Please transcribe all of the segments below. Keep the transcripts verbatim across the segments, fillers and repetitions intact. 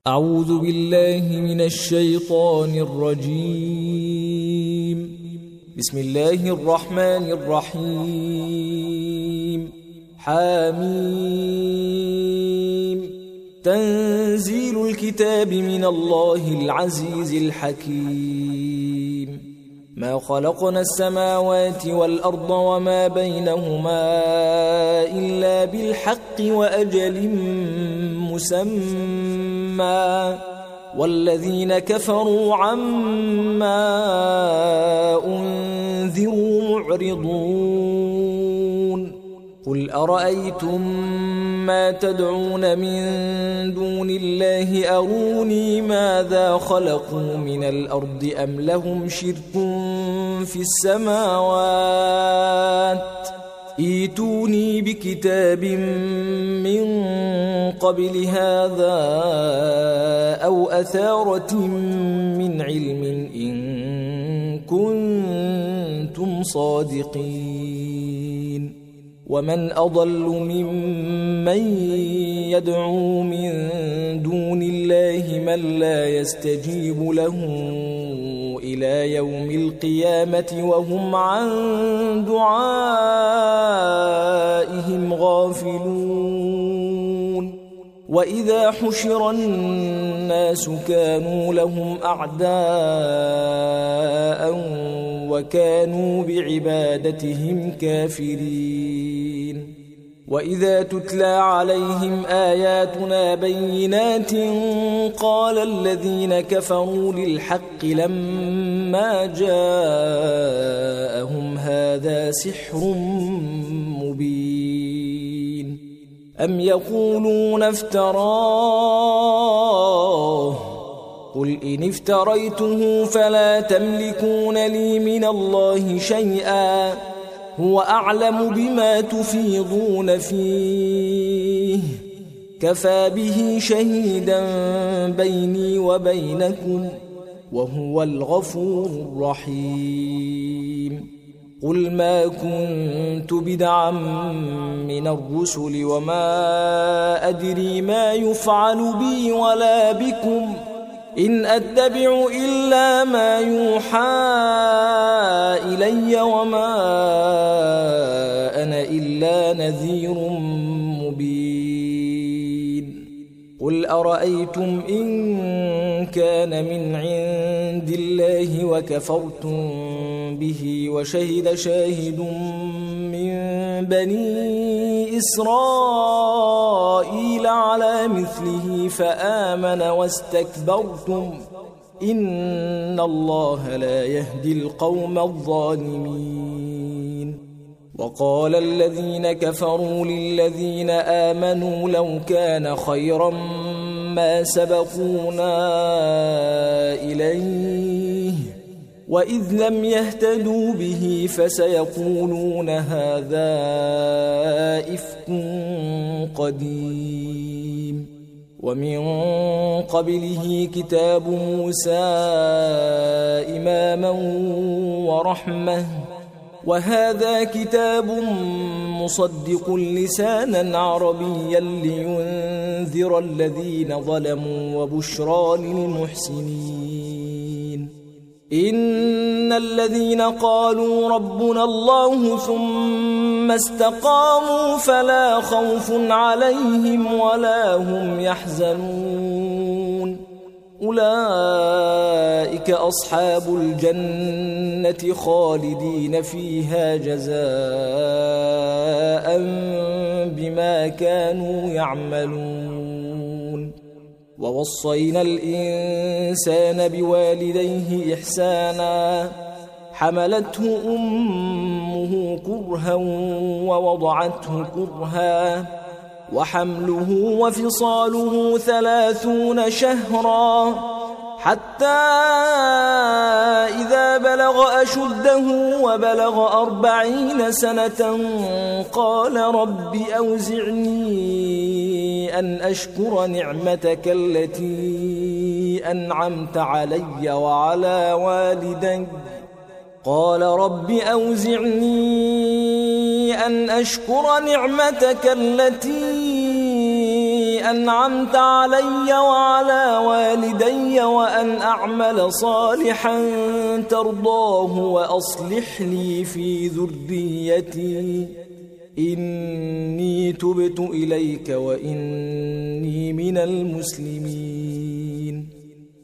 أعوذ بالله من الشيطان الرجيم. بسم الله الرحمن الرحيم. حاميم. تنزيل الكتاب من الله العزيز الحكيم. ما خلقنا السماوات والأرض وما بينهما إلا بالحق وأجل مسمى، والذين كفروا عما أنذروا معرضون. قل أرأيتم ما تدعون من دون الله أروني ماذا خلقوا من الأرض أم لهم شرك في السماوات، ائتوني بكتاب من قبل هذا أو أثارة من علم إن كنتم صادقين. ومن أضل ممن يدعو من دون الله من لا يستجيب له إلى يوم القيامة وهم عن دعائهم غافلون. وإذا حشر الناس كانوا لهم أعداء وكانوا بعبادتهم كافرين. وإذا تتلى عليهم آياتنا بينات قال الذين كفروا للحق لما جاءهم هذا سحر مبين. أم يقولون افتراه، قل إن افتريته فلا تملكون لي من الله شيئا، هو أعلم بما تفيضون فيه، كفى به شهيدا بيني وبينكم، وهو الغفور الرحيم. قل ما كنت بدعا من الرسل وما أدري ما يفعل بي ولا بكم، إن أتبع إلا ما يوحى إلي وما أنا إلا نذير مبين. قل أرأيتم إن كان من عند الله وكفرتم به وشهد شاهد من بني إسرائيل على مثله فآمن واستكبرتم إن الله لا يهدي القوم الظالمين. وقال الذين كفروا للذين آمنوا لو كان خيرا ما سبقونا إليه وإذ لم يهتدوا به فسيقولون هذا إفك قديم. ومن قبله كتاب موسى إماما ورحمة، وهذا كتاب مصدق لسانا عربيا لينذر الذين ظلموا وبشرى للمحسنين. إن الذين قالوا ربنا الله ثم استقاموا فلا خوف عليهم ولا هم يحزنون، أولئك أصحاب الجنة خالدين فيها جزاء بما كانوا يعملون. ووصينا الإنسان بوالديه إحسانا، حملته أمه كرها ووضعته كرها، وحمله وفصاله ثلاثون شهرا، حتى إذا بلغ أشده وبلغ أربعين سنة قال رب أوزعني أن أشكر نعمتك التي أنعمت علي وعلى والدي قال رب أوزعني أن أشكر نعمتك التي أنعمت علي وعلى والدي وأن أعمل صالحا ترضاه وأصلح لي في ذريتي إني تبت إليك وإني من المسلمين.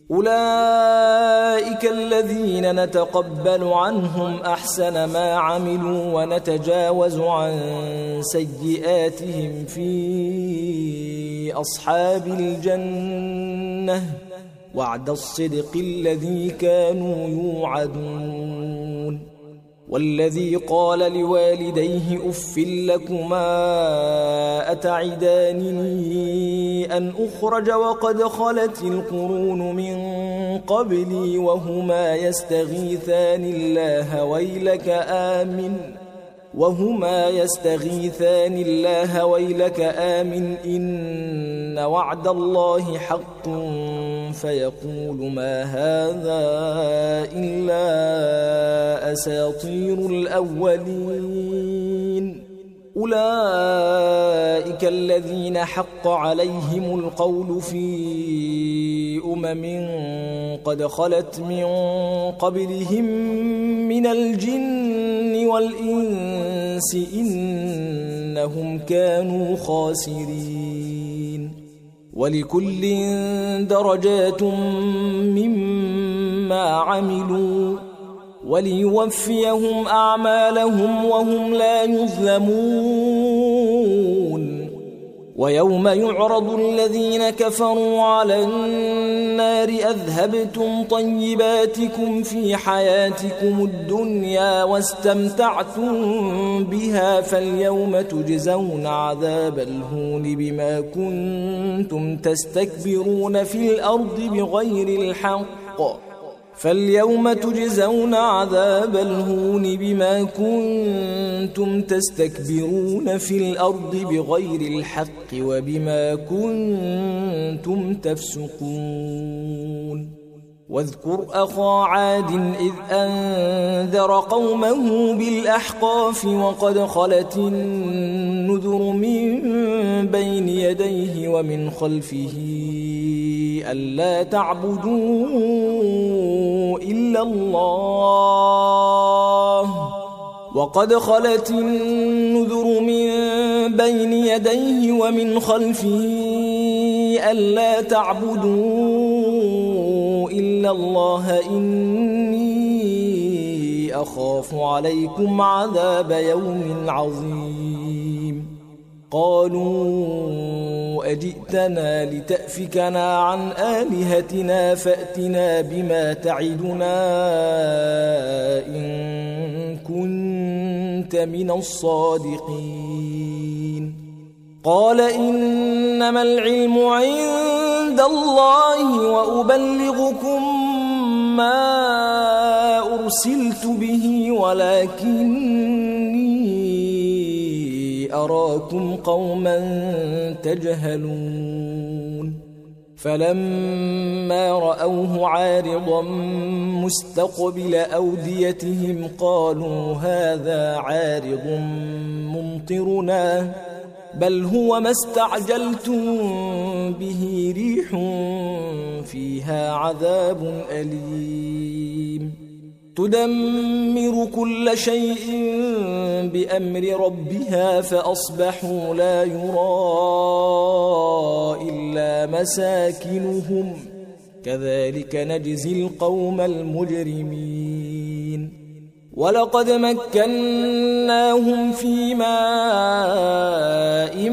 أولئك الذين نتقبل عنهم أحسن ما عملوا ونتجاوز عن سيئاتهم في أصحاب الجنة وعد الصدق الذي كانوا يوعدون. والذي قال لوالديه أف لكما أتعدانني أن أخرج وقد خلت القرون من قبلي وهما يستغيثان الله ويلك آمن وهما يستغيثان الله ويلك آمن إن وعد الله حق فيقول ما هذا إلا أساطير الأولين. أولئك الذين حق عليهم القول في أمم قد خلت من قبلهم من الجن والإنس إنهم كانوا خاسرين. ولكل درجات مما عملوا وليوفيهم أعمالهم وهم لا يظلمون. ويوم يعرض الذين كفروا على النار أذهبتم طيباتكم في حياتكم الدنيا واستمتعتم بها فاليوم تجزون عذاب الهون بما كنتم تستكبرون في الأرض بغير الحق فاليوم تجزون عذاب الهون بما كنتم تستكبرون في الأرض بغير الحق وبما كنتم تفسقون. واذكر أخا عاد إذ أنذر قومه بالأحقاف وقد خلت النذر من بين يديه ومن خلفه ألا تعبدوا إلا الله وقد خلت النذر من بين يديه ومن خلفه ألا تعبدوا إلا الله إني أخاف عليكم عذاب يوم عظيم. قالوا أجئتنا لتأفكنا عن آلهتنا فأتنا بما تعدنا إن كنت من الصادقين. قال إنما العلم عند الله وأبلغكم ما أرسلت به ولكني أراكم قوما تجهلون. فلما رأوه عارضا مستقبل أوديتهم قالوا هذا عارض ممطرنا بل هو ما استعجلتم به ريح فيها عذاب أليم تدمر كل شيء بأمر ربها فأصبحوا لا يرى إلا مساكنهم كذلك نجزي القوم المجرمين. ولقد مكناهم في ماء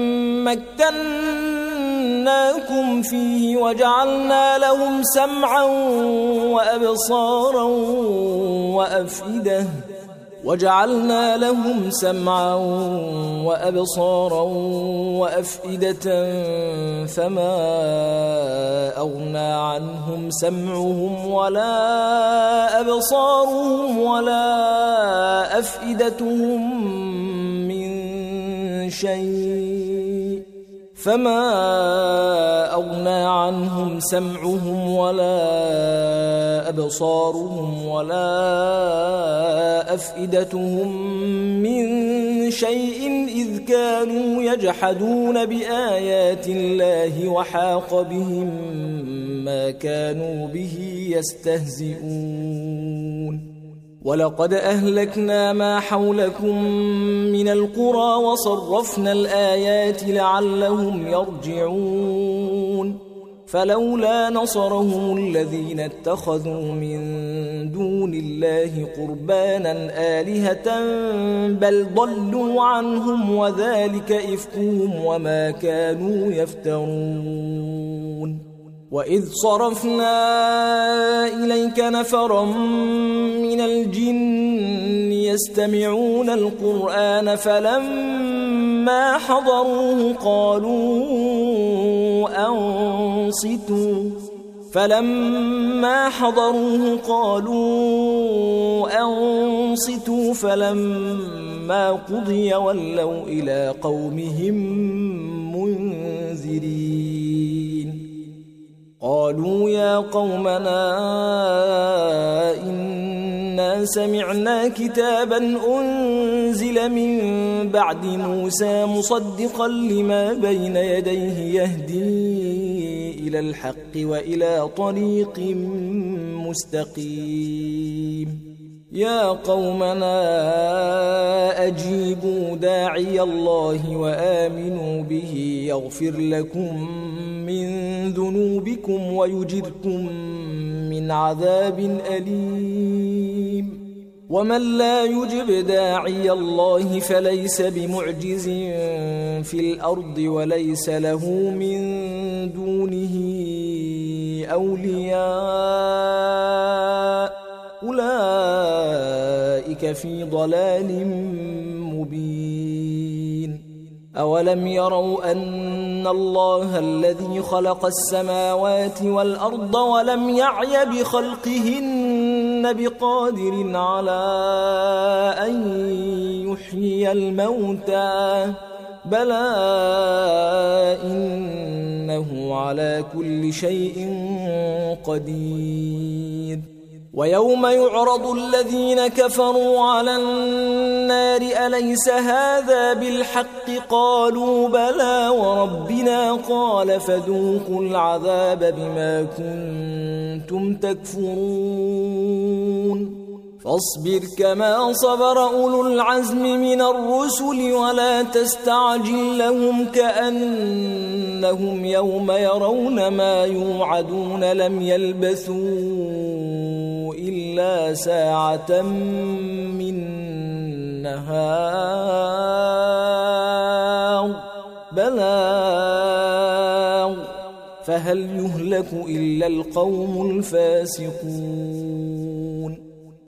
مكناكم فيه وجعلنا لهم سمعا وأبصارا وأفئدة وجعلنا لهم سمعا وأبصارا وأفئدة فما أغنى عنهم سمعهم ولا أبصارهم ولا أفئدتهم من شيء فما أغنى عنهم سمعهم ولا أبصارهم ولا أفئدتهم من شيء إذ كانوا يجحدون بآيات الله وحاق بهم ما كانوا به يستهزئون ولقد أهلكنا ما حولكم من القرى وصرفنا الآيات لعلهم يرجعون فلولا نصرهم الذين اتخذوا من دون الله قربانا آلهة بل ضلوا عنهم وذلك إفكهم وما كانوا يفترون وإذ صرفنا إليك نفرا من الجن يستمعون القرآن فلما حضروه قالوا أنصتوا فلما حضروه قالوا أنصتوا فلما قضي ولوا إلى قومهم منذرين قالوا يا قومنا إنا سمعنا كتابا أنزل من بعد موسى مصدقا لما بين يديه يهدي إلى الحق وإلى طريق مستقيم يا قومنا أجيبوا داعي الله وآمنوا به يغفر لكم من ذنوبكم ويجركم من عذاب أليم ومن لا يجب داعي الله فليس بمعجز في الأرض وليس له من دونه أولياء أولئك في ضلال مبين أولم يروا أن الله الذي خلق السماوات والأرض ولم يعي بخلقهن بقادر على أن يحيي الموتى بلى إنه على كل شيء قدير ويوم يعرض الذين كفروا على النار أليس هذا بالحق قالوا بلى وربنا قال فذوقوا العذاب بما كنتم تكفرون فاصبر كما صبر أولو العزم من الرسل ولا تستعجل لهم كأنهم يوم يرون ما يوعدون لم يلبثوا إلا ساعة من نهار بلاغ فهل يهلك إلا القوم الفاسقون